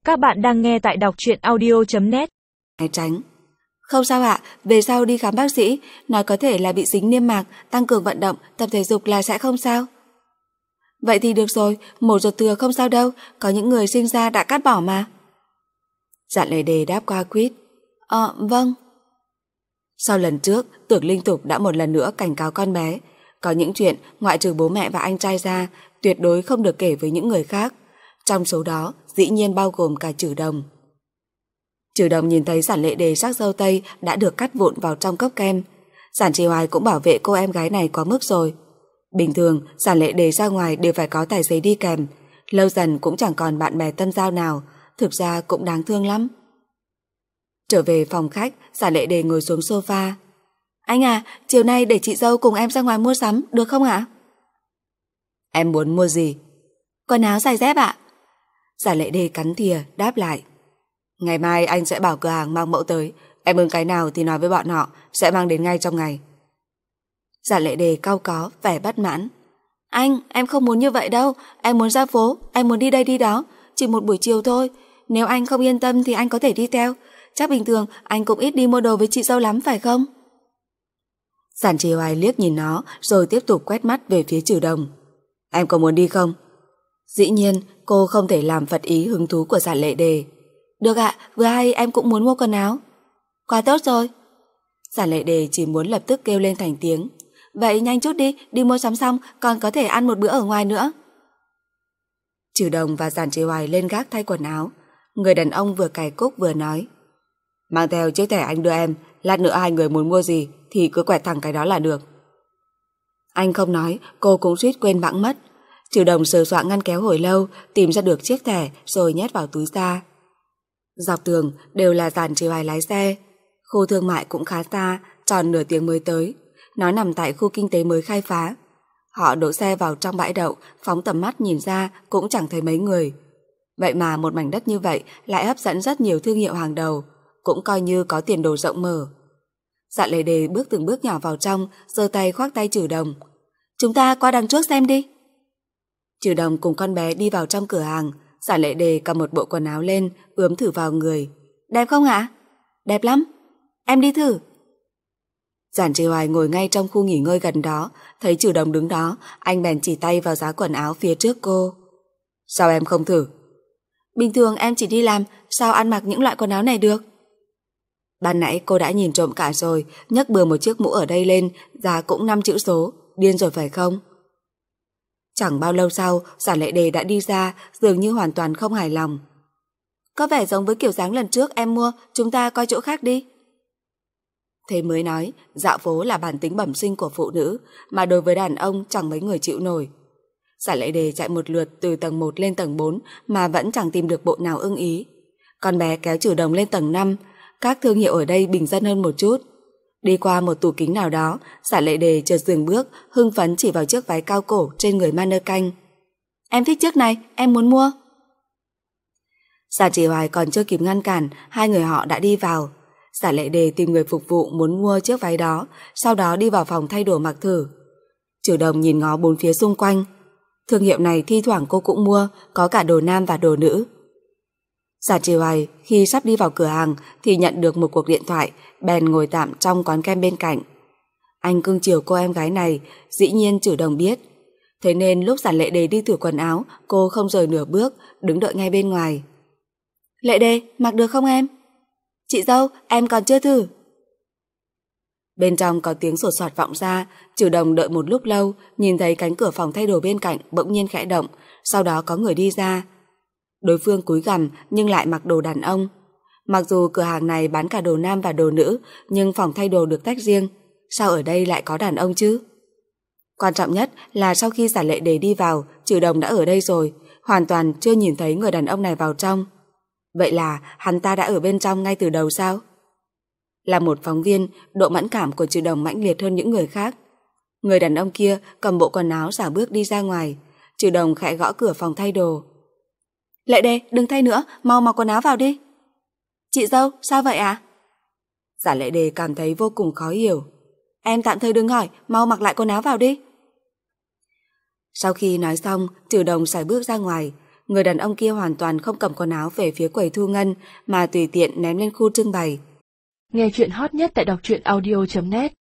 Các bạn đang nghe tại đọc truyện audio.net. Tránh. Không sao ạ, về sau đi khám bác sĩ, nói có thể là bị dính niêm mạc, tăng cường vận động, tập thể dục là sẽ không sao. Vậy thì được rồi, mổ ruột thừa không sao đâu, có những người sinh ra đã cắt bỏ mà. Dạ Lệ Đề đáp qua quýt. Vâng. Sau lần trước, Tưởng Linh Tục đã một lần nữa cảnh cáo con bé, có những chuyện ngoại trừ bố mẹ và anh trai ra, tuyệt đối không được kể với những người khác. Trong số đó, dĩ nhiên bao gồm cả Trử Đồng. Trử Đồng nhìn thấy Giản Lệ Đề sắc râu tây đã được cắt vụn vào trong cốc kem. Giản Trì Hoài cũng bảo vệ cô em gái này quá mức rồi. Bình thường, Giản Lệ Đề ra ngoài đều phải có tài xế đi kèm. Lâu dần cũng chẳng còn bạn bè tâm giao nào, thực ra cũng đáng thương lắm. Trở về phòng khách, Giản Lệ Đề ngồi xuống sofa. Anh à, chiều nay để chị dâu cùng em ra ngoài mua sắm, được không ạ? Em muốn mua gì? Quần áo giày dép ạ. Giản Lệ Đề cắn thìa, đáp lại. Ngày mai anh sẽ bảo cửa hàng mang mẫu tới, em ưng cái nào thì nói với bọn họ, sẽ mang đến ngay trong ngày. Giản Lệ Đề cau có, vẻ bất mãn. Anh, em không muốn như vậy đâu, em muốn ra phố, em muốn đi đây đi đó, chỉ một buổi chiều thôi. Nếu anh không yên tâm thì anh có thể đi theo, chắc bình thường anh cũng ít đi mua đồ với chị dâu lắm phải không? Giản Trì Hoài liếc nhìn nó, rồi tiếp tục quét mắt về phía Trử Đồng. Em có muốn đi không? Dĩ nhiên, cô không thể làm phật ý hứng thú của Giản Lệ Đề. Được ạ, vừa hay em cũng muốn mua quần áo. Quá tốt rồi. Giản Lệ Đề chỉ muốn lập tức kêu lên thành tiếng. Vậy nhanh chút đi, đi mua sắm xong còn có thể ăn một bữa ở ngoài nữa. Trử Đồng và Giản Trì Hoài lên gác thay quần áo. Người đàn ông vừa cài cúc vừa nói. Mang theo chiếc thẻ anh đưa em, lát nữa hai người muốn mua gì thì cứ quẹt thẳng cái đó là được. Anh không nói, cô cũng suýt quên bẵng mất. Trử Đồng sờ soạng ngăn kéo hồi lâu, tìm ra được chiếc thẻ rồi nhét vào túi ra. Dọc đường đều là Giản Trì Hoài lái xe. Khu thương mại cũng khá xa, tròn nửa tiếng mới tới. Nó nằm tại khu kinh tế mới khai phá. Họ đỗ xe vào trong bãi đậu, phóng tầm mắt nhìn ra cũng chẳng thấy mấy người. Vậy mà một mảnh đất như vậy lại hấp dẫn rất nhiều thương hiệu hàng đầu, cũng coi như có tiền đồ rộng mở. Giản Lệ Đề bước từng bước nhỏ vào trong, giơ tay khoác tay Trử Đồng. Chúng ta qua đằng trước xem đi. Trử Đồng cùng con bé đi vào trong cửa hàng. Giản Lệ Đề cầm một bộ quần áo lên, ướm thử vào người. Đẹp không ạ? Đẹp lắm. Em đi thử. Giản Trì Hoài ngồi ngay trong khu nghỉ ngơi gần đó, thấy Trử Đồng đứng đó, anh bèn chỉ tay vào giá quần áo phía trước cô. Sao em không thử? Bình thường em chỉ đi làm, sao ăn mặc những loại quần áo này được? Ban nãy cô đã nhìn trộm cả rồi, nhấc bừa một chiếc mũ ở đây lên, giá cũng 5 chữ số, điên rồi phải không? Chẳng bao lâu sau, Giản Lệ Đề đã đi ra, dường như hoàn toàn không hài lòng. Có vẻ giống với kiểu dáng lần trước em mua, chúng ta coi chỗ khác đi. Thế mới nói, dạo phố là bản tính bẩm sinh của phụ nữ, mà đối với đàn ông chẳng mấy người chịu nổi. Giản Lệ Đề chạy một lượt từ tầng 1 lên tầng 4 mà vẫn chẳng tìm được bộ nào ưng ý. Con bé kéo Trử Đồng lên tầng 5, các thương hiệu ở đây bình dân hơn một chút. Đi qua một tủ kính nào đó, Giản Lệ Đề chợt dừng bước, hưng phấn chỉ vào chiếc váy cao cổ trên người mannequin. Em thích chiếc này, em muốn mua. Giản Trì Hoài còn chưa kịp ngăn cản, hai người họ đã đi vào. Giản Lệ Đề tìm người phục vụ muốn mua chiếc váy đó, sau đó đi vào phòng thay đồ mặc thử. Trử Đồng nhìn ngó bốn phía xung quanh. Thương hiệu này thi thoảng cô cũng mua, có cả đồ nam và đồ nữ. Giản Trì Hoài khi sắp đi vào cửa hàng thì nhận được một cuộc điện thoại, bèn ngồi tạm trong quán kem bên cạnh. Anh cưng chiều cô em gái này, dĩ nhiên Trử Đồng biết. Thế nên lúc Giản Lệ Đề đi thử quần áo, cô không rời nửa bước, đứng đợi ngay bên ngoài. Lệ Đề, mặc được không em? Chị dâu, em còn chưa thử. Bên trong có tiếng sột soạt vọng ra. Trử Đồng đợi một lúc lâu, nhìn thấy cánh cửa phòng thay đồ bên cạnh bỗng nhiên khẽ động, sau đó có người đi ra. Đối phương cúi gằm nhưng lại mặc đồ đàn ông. Mặc dù cửa hàng này bán cả đồ nam và đồ nữ, nhưng phòng thay đồ được tách riêng. Sao ở đây lại có đàn ông chứ? Quan trọng nhất là sau khi Giản Lệ Đề đi vào, Trử Đồng đã ở đây rồi, hoàn toàn chưa nhìn thấy người đàn ông này vào trong. Vậy là hắn ta đã ở bên trong ngay từ đầu sao? Là một phóng viên, độ mẫn cảm của Trử Đồng mãnh liệt hơn những người khác. Người đàn ông kia cầm bộ quần áo xả bước đi ra ngoài. Trử Đồng khẽ gõ cửa phòng thay đồ. Lệ Đề, đừng thay nữa, mau mặc quần áo vào đi. Chị dâu, sao vậy ạ? Giản Lệ Đề cảm thấy vô cùng khó hiểu. Em tạm thời đừng hỏi, mau mặc lại quần áo vào đi. Sau khi nói xong, Trử Đồng sải bước ra ngoài. Người đàn ông kia hoàn toàn không cầm quần áo về phía quầy thu ngân mà tùy tiện ném lên khu trưng bày. Nghe chuyện hot nhất tại đọc truyện audio.net